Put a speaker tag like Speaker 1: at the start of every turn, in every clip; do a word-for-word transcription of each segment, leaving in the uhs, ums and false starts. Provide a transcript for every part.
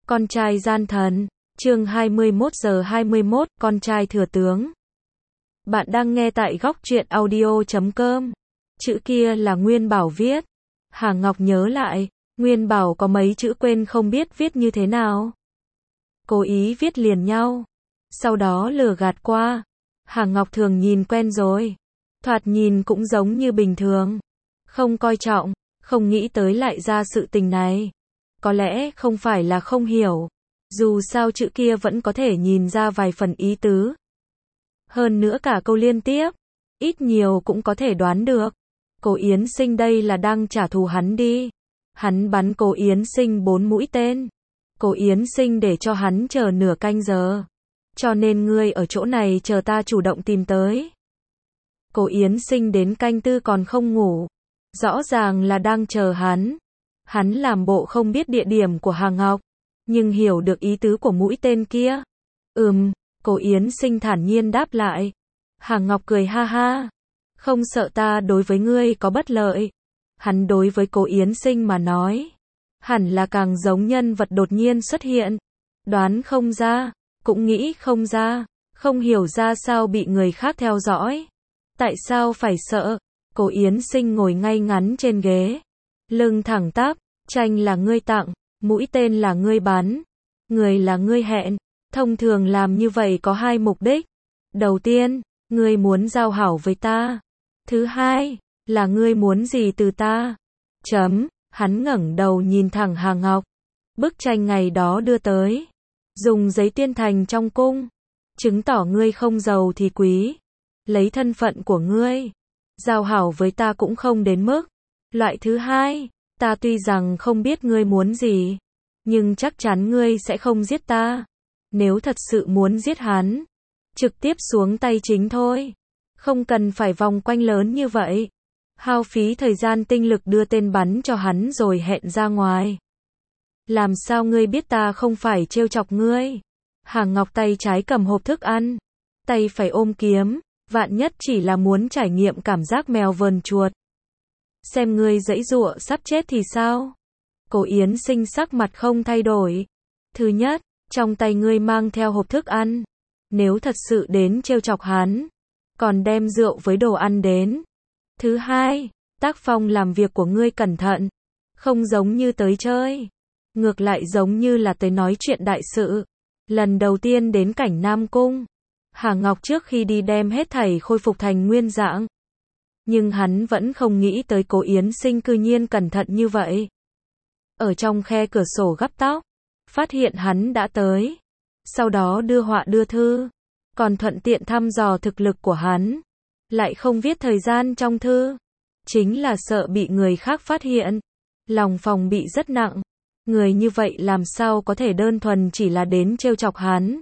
Speaker 1: Con trai gian thần, chương hai mươi mốt giờ hai mươi mốt, con trai thừa tướng. Bạn đang nghe tại góc truyện audio chấm com. Chữ kia là Nguyên Bảo viết. Hà Ngọc nhớ lại, Nguyên Bảo có mấy chữ quên không biết viết như thế nào. Cố ý viết liền nhau. Sau đó lừa gạt qua. Hà Ngọc thường nhìn quen rồi. Thoạt nhìn cũng giống như bình thường. Không coi trọng, không nghĩ tới lại ra sự tình này. Có lẽ không phải là không hiểu. Dù sao chữ kia vẫn có thể nhìn ra vài phần ý tứ. Hơn nữa cả câu liên tiếp. Ít nhiều cũng có thể đoán được. Cố Yến Sinh đây là đang trả thù hắn đi. Hắn bắn Cố Yến Sinh bốn mũi tên. Cố Yến Sinh để cho hắn chờ nửa canh giờ. Cho nên ngươi ở chỗ này chờ ta chủ động tìm tới. Cố Yến Sinh đến canh tư còn không ngủ. Rõ ràng là đang chờ hắn. Hắn làm bộ không biết địa điểm của Hà Ngọc. Nhưng hiểu được ý tứ của mũi tên kia. Ừm, Cố Yến Sinh thản nhiên đáp lại. Hà Ngọc cười ha ha. Không sợ ta đối với ngươi có bất lợi. Hắn đối với Cố Yến Sinh mà nói. Hẳn là càng giống nhân vật đột nhiên xuất hiện. Đoán không ra, cũng nghĩ không ra, không hiểu ra sao bị người khác theo dõi. Tại sao phải sợ? Cố Yến Sinh ngồi ngay ngắn trên ghế. Lưng thẳng tắp, tranh là ngươi tặng, mũi tên là ngươi bắn, người là ngươi hẹn. Thông thường làm như vậy có hai mục đích. Đầu tiên, ngươi muốn giao hảo với ta. Thứ hai, là ngươi muốn gì từ ta. Chấm, hắn ngẩng đầu nhìn thẳng Hà Ngọc. Bức tranh ngày đó đưa tới. Dùng giấy tuyên thành trong cung. Chứng tỏ ngươi không giàu thì quý. Lấy thân phận của ngươi. Giao hảo với ta cũng không đến mức. Loại thứ hai, ta tuy rằng không biết ngươi muốn gì. Nhưng chắc chắn ngươi sẽ không giết ta. Nếu thật sự muốn giết hắn. Trực tiếp xuống tay chính thôi. Không cần phải vòng quanh lớn như vậy. Hao phí thời gian tinh lực đưa tên bắn cho hắn rồi hẹn ra ngoài. Làm sao ngươi biết ta không phải trêu chọc ngươi? Hà Ngọc tay trái cầm hộp thức ăn. Tay phải ôm kiếm. Vạn nhất chỉ là muốn trải nghiệm cảm giác mèo vờn chuột. Xem ngươi giãy giụa sắp chết thì sao? Cố Yến Sinh sắc mặt không thay đổi. Thứ nhất, trong tay ngươi mang theo hộp thức ăn. Nếu thật sự đến trêu chọc hắn, còn đem rượu với đồ ăn đến. Thứ hai, tác phong làm việc của ngươi cẩn thận. Không giống như tới chơi. Ngược lại giống như là tới nói chuyện đại sự. Lần đầu tiên đến cảnh Nam Cung. Hà Ngọc trước khi đi đem hết thảy khôi phục thành nguyên dạng. Nhưng hắn vẫn không nghĩ tới Cố Yến Sinh cư nhiên cẩn thận như vậy. Ở trong khe cửa sổ gấp tóc. Phát hiện hắn đã tới. Sau đó đưa họa đưa thư. Còn thuận tiện thăm dò thực lực của hắn. Lại không viết thời gian trong thư. Chính là sợ bị người khác phát hiện. Lòng phòng bị rất nặng. Người như vậy làm sao có thể đơn thuần chỉ là đến trêu chọc hắn.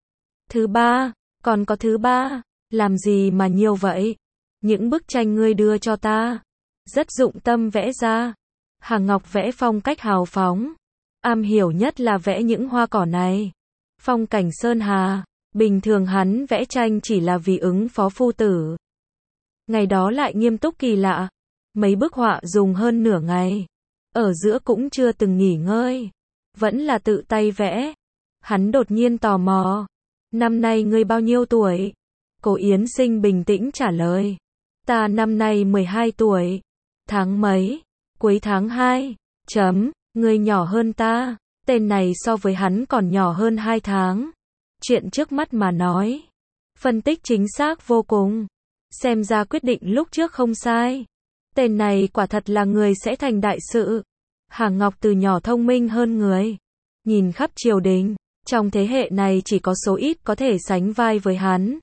Speaker 1: Thứ ba, còn có thứ ba. Làm gì mà nhiều vậy? Những bức tranh ngươi đưa cho ta. Rất dụng tâm vẽ ra. Hà Ngọc vẽ phong cách hào phóng. Am hiểu nhất là vẽ những hoa cỏ này. Phong cảnh sơn hà. Bình thường hắn vẽ tranh chỉ là vì ứng phó phu tử. Ngày đó lại nghiêm túc kỳ lạ. Mấy bức họa dùng hơn nửa ngày. Ở giữa cũng chưa từng nghỉ ngơi. Vẫn là tự tay vẽ. Hắn đột nhiên tò mò. Năm nay ngươi bao nhiêu tuổi? Cố Yến Sinh bình tĩnh trả lời. Ta năm nay mười hai tuổi. Tháng mấy? Cuối tháng hai. Chấm, ngươi nhỏ hơn ta. Tên này so với hắn còn nhỏ hơn hai tháng. Chuyện trước mắt mà nói. Phân tích chính xác vô cùng. Xem ra quyết định lúc trước không sai. Tên này quả thật là người sẽ thành đại sự. Hà Ngọc từ nhỏ thông minh hơn người. Nhìn khắp triều đình. Trong thế hệ này chỉ có số ít có thể sánh vai với hắn.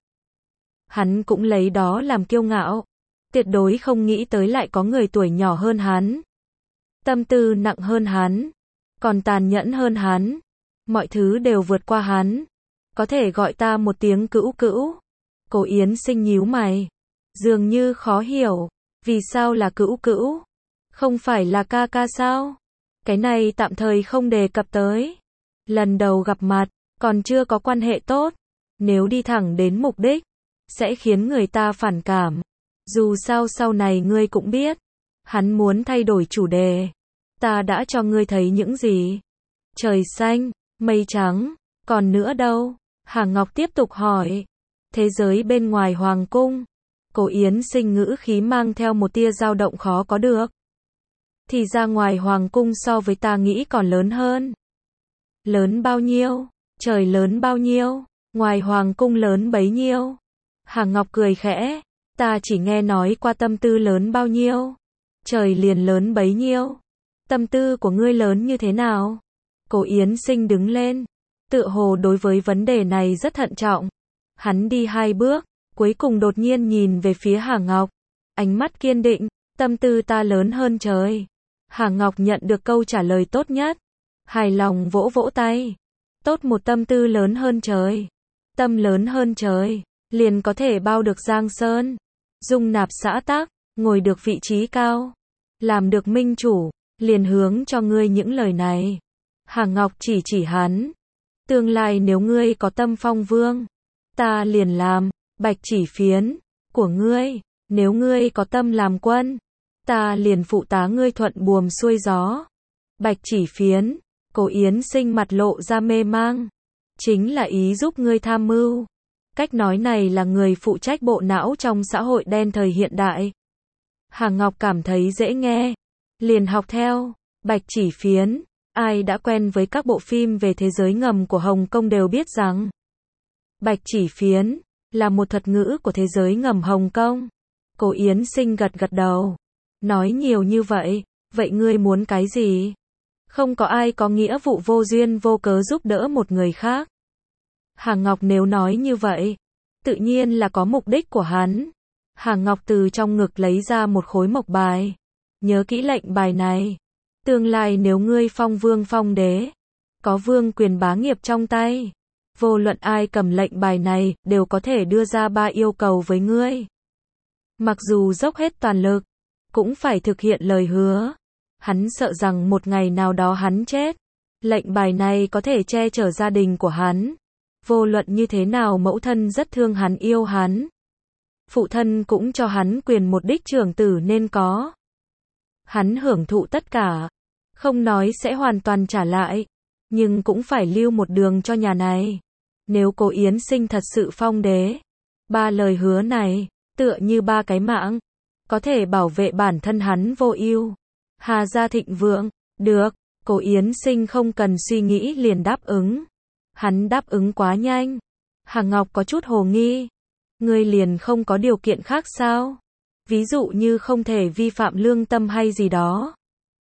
Speaker 1: Hắn cũng lấy đó làm kiêu ngạo. Tuyệt đối không nghĩ tới lại có người tuổi nhỏ hơn hắn. Tâm tư nặng hơn hắn. Còn tàn nhẫn hơn hắn. Mọi thứ đều vượt qua hắn. Có thể gọi ta một tiếng cữu cữu. Cố Yến Sinh nhíu mày. Dường như khó hiểu. Vì sao là cữu cữu? Không phải là ca ca sao? Cái này tạm thời không đề cập tới. Lần đầu gặp mặt, còn chưa có quan hệ tốt. Nếu đi thẳng đến mục đích, sẽ khiến người ta phản cảm. Dù sao sau này ngươi cũng biết. Hắn muốn thay đổi chủ đề. Ta đã cho ngươi thấy những gì? Trời xanh, Mây trắng, còn nữa đâu? Hà Ngọc tiếp tục hỏi. Thế giới bên ngoài hoàng cung. Cố Yến Sinh ngữ khí mang theo một tia dao động khó có được. Thì ra ngoài hoàng cung so với ta nghĩ còn lớn hơn. Lớn bao nhiêu? Trời lớn bao nhiêu? Ngoài hoàng cung lớn bấy nhiêu? Hà Ngọc cười khẽ. Ta chỉ nghe nói qua tâm tư lớn bao nhiêu. Trời liền lớn bấy nhiêu. Tâm tư của ngươi lớn như thế nào? Cố Yến Sinh đứng lên. Tựa hồ đối với vấn đề này rất thận trọng. Hắn đi hai bước, cuối cùng đột nhiên nhìn về phía Hà Ngọc. Ánh mắt kiên định, tâm tư ta lớn hơn trời. Hà Ngọc nhận được câu trả lời tốt nhất. Hài lòng vỗ vỗ tay. Tốt, một tâm tư lớn hơn trời. Tâm lớn hơn trời, liền có thể bao được Giang Sơn. Dung nạp xã tắc, ngồi được vị trí cao. Làm được minh chủ, liền hướng cho ngươi những lời này. Hà Ngọc chỉ chỉ hắn. Tương lai nếu ngươi có tâm phong vương, ta liền làm bạch chỉ phiến của ngươi. Nếu ngươi có tâm làm quân, ta liền phụ tá ngươi thuận buồm xuôi gió. Bạch chỉ phiến. Cố Yến Sinh mặt lộ ra mê mang. Chính là ý giúp ngươi tham mưu. Cách nói này là người phụ trách bộ não trong xã hội đen thời hiện đại. Hà Ngọc cảm thấy dễ nghe, liền học theo. Bạch chỉ phiến. Ai đã quen với các bộ phim về thế giới ngầm của Hồng Kông đều biết rằng bạch chỉ phiến là một thuật ngữ của thế giới ngầm Hồng Kông. Cố Yến Sinh gật gật đầu. Nói nhiều như vậy, vậy ngươi muốn cái gì? Không có ai có nghĩa vụ vô duyên vô cớ giúp đỡ một người khác. Hà Ngọc nếu nói như vậy, tự nhiên là có mục đích của hắn. Hà Ngọc từ trong ngực lấy ra một khối mộc bài. Nhớ kỹ lệnh bài này. Tương lai nếu ngươi phong vương phong đế, có vương quyền bá nghiệp trong tay, vô luận ai cầm lệnh bài này, đều có thể đưa ra ba yêu cầu với ngươi. Mặc dù dốc hết toàn lực, cũng phải thực hiện lời hứa. Hắn sợ rằng một ngày nào đó hắn chết, lệnh bài này có thể che chở gia đình của hắn. Vô luận như thế nào mẫu thân rất thương hắn, yêu hắn. Phụ thân cũng cho hắn quyền một đích trưởng tử nên có. Hắn hưởng thụ tất cả, không nói sẽ hoàn toàn trả lại, nhưng cũng phải lưu một đường cho nhà này. Nếu Cố Yến Sinh thật sự phong đế, ba lời hứa này, tựa như ba cái mạng, có thể bảo vệ bản thân hắn vô ưu. Hà gia thịnh vượng, được, Cố Yến Sinh không cần suy nghĩ liền đáp ứng. Hắn đáp ứng quá nhanh. Hà Ngọc có chút hồ nghi. Ngươi liền không có điều kiện khác sao? Ví dụ như không thể vi phạm lương tâm hay gì đó.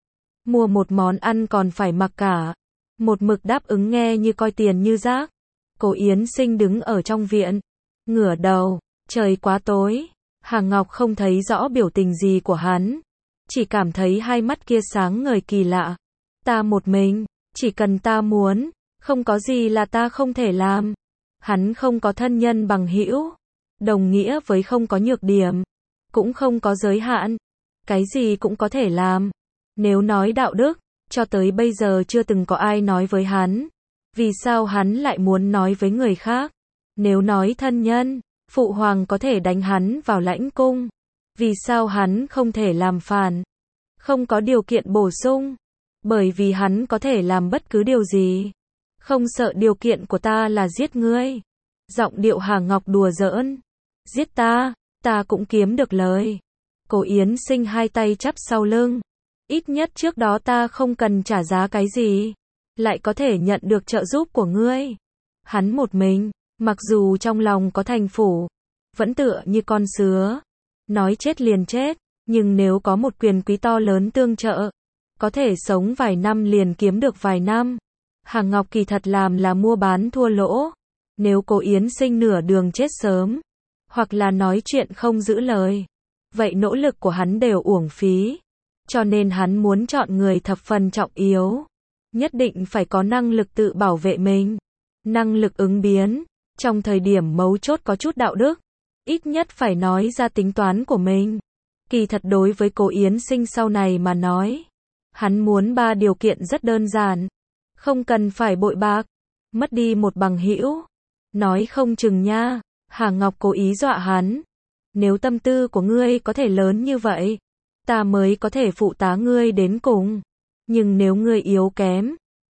Speaker 1: Mua một món ăn còn phải mặc cả. Một mực đáp ứng nghe như coi tiền như rác. Cố Yến Sinh đứng ở trong viện, ngửa đầu, trời quá tối. Hà Ngọc không thấy rõ biểu tình gì của hắn, chỉ cảm thấy hai mắt kia sáng ngời kỳ lạ. Ta một mình, chỉ cần ta muốn, không có gì là ta không thể làm. Hắn không có thân nhân bằng hữu, đồng nghĩa với không có nhược điểm, cũng không có giới hạn, cái gì cũng có thể làm. Nếu nói đạo đức, cho tới bây giờ chưa từng có ai nói với hắn, vì sao hắn lại muốn nói với người khác? Nếu nói thân nhân, phụ hoàng có thể đánh hắn vào lãnh cung, vì sao hắn không thể làm phản? Không có điều kiện bổ sung, bởi vì hắn có thể làm bất cứ điều gì. Không sợ điều kiện của ta là giết ngươi. Giọng điệu Hà Ngọc đùa giỡn. Giết ta, ta cũng kiếm được lời. Cố Yến Sinh hai tay chắp sau lưng. Ít nhất trước đó ta không cần trả giá cái gì, lại có thể nhận được trợ giúp của ngươi. Hắn một mình, mặc dù trong lòng có thành phủ, vẫn tựa như con sứa, nói chết liền chết, nhưng nếu có một quyền quý to lớn tương trợ, có thể sống vài năm liền kiếm được vài năm. Hà Ngọc kỳ thật làm là mua bán thua lỗ. Nếu Cố Yến Sinh nửa đường chết sớm, hoặc là nói chuyện không giữ lời, vậy nỗ lực của hắn đều uổng phí. Cho nên hắn muốn chọn người thập phần trọng yếu, nhất định phải có năng lực tự bảo vệ mình, năng lực ứng biến, trong thời điểm mấu chốt có chút đạo đức, ít nhất phải nói ra tính toán của mình. Kỳ thật đối với Cố Yến Sinh sau này mà nói, hắn muốn ba điều kiện rất đơn giản. Không cần phải bội bạc, mất đi một bằng hữu. Nói không chừng nha, Hà Ngọc cố ý dọa hắn. Nếu tâm tư của ngươi có thể lớn như vậy, ta mới có thể phụ tá ngươi đến cùng. Nhưng nếu ngươi yếu kém,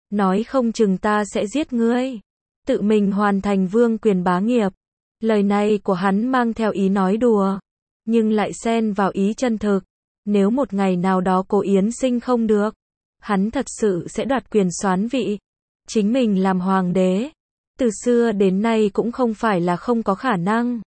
Speaker 1: nói không chừng ta sẽ giết ngươi, tự mình hoàn thành vương quyền bá nghiệp. Lời này của hắn mang theo ý nói đùa, nhưng lại xen vào ý chân thực. Nếu một ngày nào đó Cố Yến Sinh không được, hắn thật sự sẽ đoạt quyền soán vị, chính mình làm hoàng đế. Từ xưa đến nay cũng không phải là không có khả năng.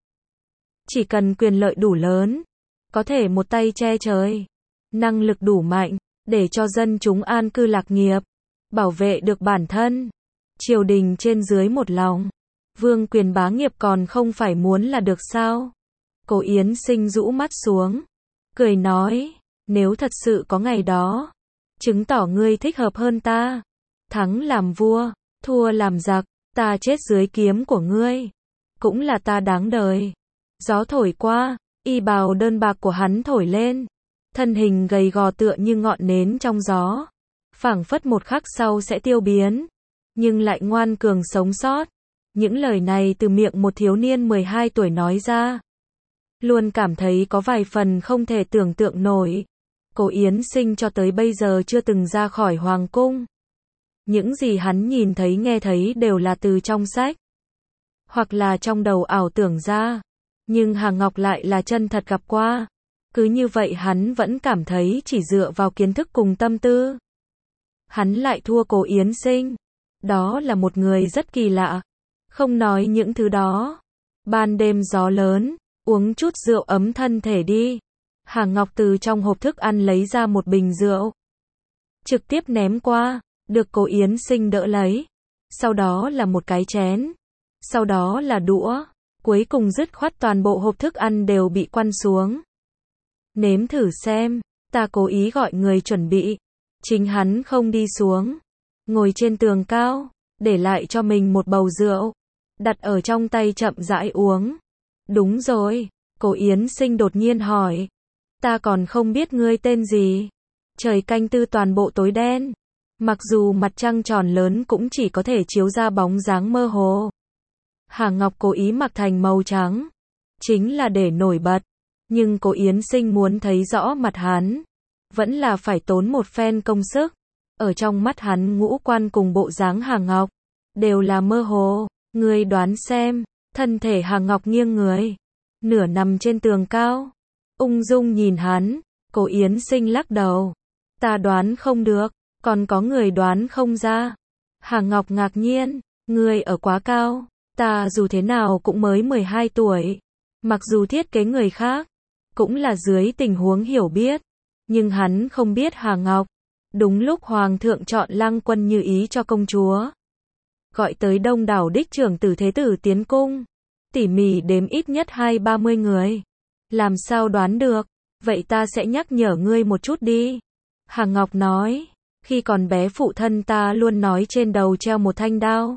Speaker 1: Chỉ cần quyền lợi đủ lớn, có thể một tay che trời, năng lực đủ mạnh, để cho dân chúng an cư lạc nghiệp, bảo vệ được bản thân, triều đình trên dưới một lòng, vương quyền bá nghiệp còn không phải muốn là được sao? Cố Yến Sinh rũ mắt xuống, cười nói, nếu thật sự có ngày đó, chứng tỏ ngươi thích hợp hơn ta, thắng làm vua, thua làm giặc, ta chết dưới kiếm của ngươi, cũng là ta đáng đời. Gió thổi qua, y bào đơn bạc của hắn thổi lên, thân hình gầy gò tựa như ngọn nến trong gió, phảng phất một khắc sau sẽ tiêu biến, nhưng lại ngoan cường sống sót. Những lời này từ miệng một thiếu niên mười hai tuổi nói ra, luôn cảm thấy có vài phần không thể tưởng tượng nổi. Cố Yến Sinh cho tới bây giờ chưa từng ra khỏi hoàng cung. Những gì hắn nhìn thấy nghe thấy đều là từ trong sách, hoặc là trong đầu ảo tưởng ra, nhưng Hà Ngọc lại là chân thật gặp qua. Cứ như vậy hắn vẫn cảm thấy chỉ dựa vào kiến thức cùng tâm tư, hắn lại thua Cố Yến Sinh. Đó là một người rất kỳ lạ. Không nói những thứ đó. Ban đêm gió lớn, uống chút rượu ấm thân thể đi. Hà Ngọc từ trong hộp thức ăn lấy ra một bình rượu, trực tiếp ném qua, được Cố Yến Sinh đỡ lấy. Sau đó là một cái chén, sau đó là đũa, cuối cùng dứt khoát toàn bộ hộp thức ăn đều bị quăng xuống. Nếm thử xem, ta cố ý gọi người chuẩn bị. Chính hắn không đi xuống, ngồi trên tường cao, để lại cho mình một bầu rượu, đặt ở trong tay chậm rãi uống. Đúng rồi, Cố Yến Sinh đột nhiên hỏi, ta còn không biết ngươi tên gì. Trời canh tư toàn bộ tối đen, mặc dù mặt trăng tròn lớn cũng chỉ có thể chiếu ra bóng dáng mơ hồ. Hà Ngọc cố ý mặc thành màu trắng, chính là để nổi bật, nhưng Cố Yến Sinh muốn thấy rõ mặt hắn, vẫn là phải tốn một phen công sức. Ở trong mắt hắn ngũ quan cùng bộ dáng Hà Ngọc đều là mơ hồ. Ngươi đoán xem. Thân thể Hà Ngọc nghiêng người, nửa nằm trên tường cao, ung dung nhìn hắn. Cố Yến Sinh lắc đầu, ta đoán không được. Còn có người đoán không ra. Hà Ngọc ngạc nhiên, ngươi ở quá cao, ta dù thế nào cũng mới mười hai tuổi. Mặc dù thiết kế người khác, cũng là dưới tình huống hiểu biết, nhưng hắn không biết Hà Ngọc. Đúng lúc Hoàng thượng chọn Lăng Quân như ý cho công chúa, gọi tới đông đảo đích trưởng tử thế tử tiến cung, tỉ mỉ đếm ít nhất hai ba mươi người. Làm sao đoán được? Vậy ta sẽ nhắc nhở ngươi một chút đi. Hà Ngọc nói, khi còn bé phụ thân ta luôn nói trên đầu treo một thanh đao,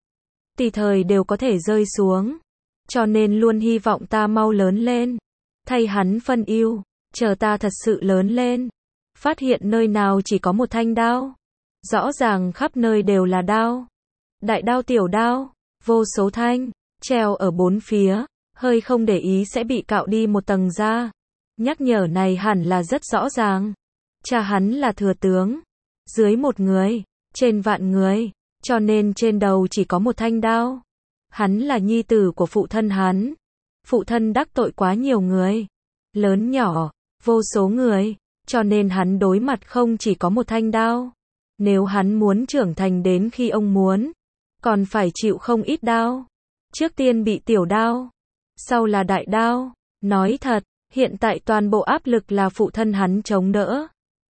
Speaker 1: tùy thời đều có thể rơi xuống, cho nên luôn hy vọng ta mau lớn lên, thay hắn phân ưu. Chờ ta thật sự lớn lên, phát hiện nơi nào chỉ có một thanh đao, rõ ràng khắp nơi đều là đao, đại đao tiểu đao, vô số thanh, treo ở bốn phía, hơi không để ý sẽ bị cạo đi một tầng da. Nhắc nhở này hẳn là rất rõ ràng. Cha hắn là thừa tướng, dưới một người, trên vạn người, cho nên trên đầu chỉ có một thanh đao. Hắn là nhi tử của phụ thân hắn. Phụ thân đắc tội quá nhiều người, lớn nhỏ, vô số người, cho nên hắn đối mặt không chỉ có một thanh đao. Nếu hắn muốn trưởng thành đến khi ông muốn, còn phải chịu không ít đao. Trước tiên bị tiểu đao, sau là đại đao. Nói thật, hiện tại toàn bộ áp lực là phụ thân hắn chống đỡ.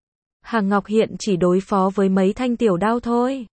Speaker 1: Hà Ngọc hiện chỉ đối phó với mấy thanh tiểu đao thôi.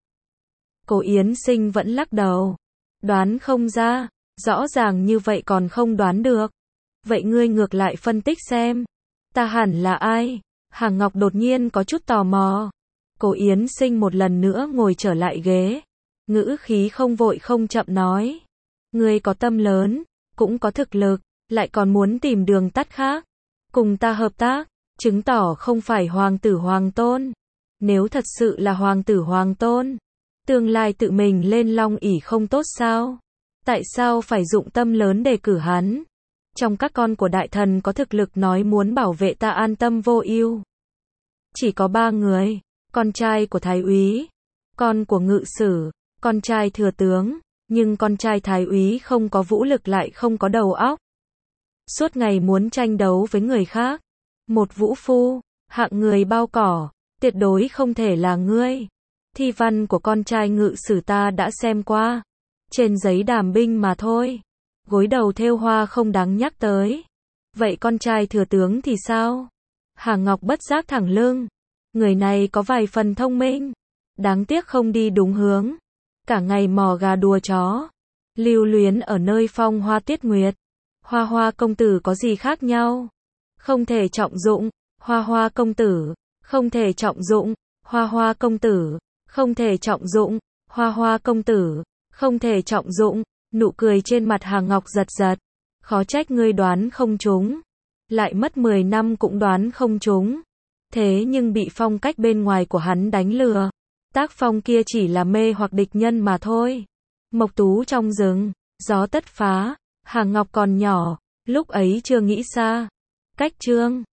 Speaker 1: Cố Yến Sinh vẫn lắc đầu, đoán không ra. Rõ ràng như vậy còn không đoán được. Vậy ngươi ngược lại phân tích xem, ta hẳn là ai? Hà Ngọc đột nhiên có chút tò mò. Cố Yến Sinh một lần nữa ngồi trở lại ghế, ngữ khí không vội không chậm nói, ngươi có tâm lớn, cũng có thực lực, lại còn muốn tìm đường tắt khác, cùng ta hợp tác, chứng tỏ không phải hoàng tử hoàng tôn. Nếu thật sự là hoàng tử hoàng tôn, tương lai tự mình lên long ỷ không tốt sao? Tại sao phải dụng tâm lớn để cử hắn? Trong các con của đại thần có thực lực nói muốn bảo vệ ta an tâm vô ưu, chỉ có ba người. Con trai của thái úy, con của ngự sử, con trai thừa tướng, nhưng con trai thái úy không có vũ lực lại không có đầu óc. Suốt ngày muốn tranh đấu với người khác. Một vũ phu, hạng người bao cỏ, tuyệt đối không thể là ngươi. Thi văn của con trai ngự sử ta đã xem qua. Trên giấy đàm binh mà thôi. Gối đầu thêu hoa không đáng nhắc tới. Vậy con trai thừa tướng thì sao? Hà Ngọc bất giác thẳng lưng. Người này có vài phần thông minh. Đáng tiếc không đi đúng hướng. Cả ngày mò gà đùa chó. Lưu luyến ở nơi phong hoa tuyết nguyệt. Hoa Hoa công tử có gì khác nhau? Không thể trọng dụng. Hoa Hoa công tử. Không thể trọng dụng. Hoa Hoa công tử. Không thể trọng dụng. Hoa Hoa công tử. Không thể trọng dụng. Nụ cười trên mặt Hà Ngọc giật giật. Khó trách ngươi đoán không trúng. Lại mất mười năm cũng đoán không trúng. Thế nhưng bị phong cách bên ngoài của hắn đánh lừa. Tác phong kia chỉ là mê hoặc địch nhân mà thôi. Mộc tú trong rừng, gió tất phá. Hà Ngọc còn nhỏ, lúc ấy chưa nghĩ xa. Cách chương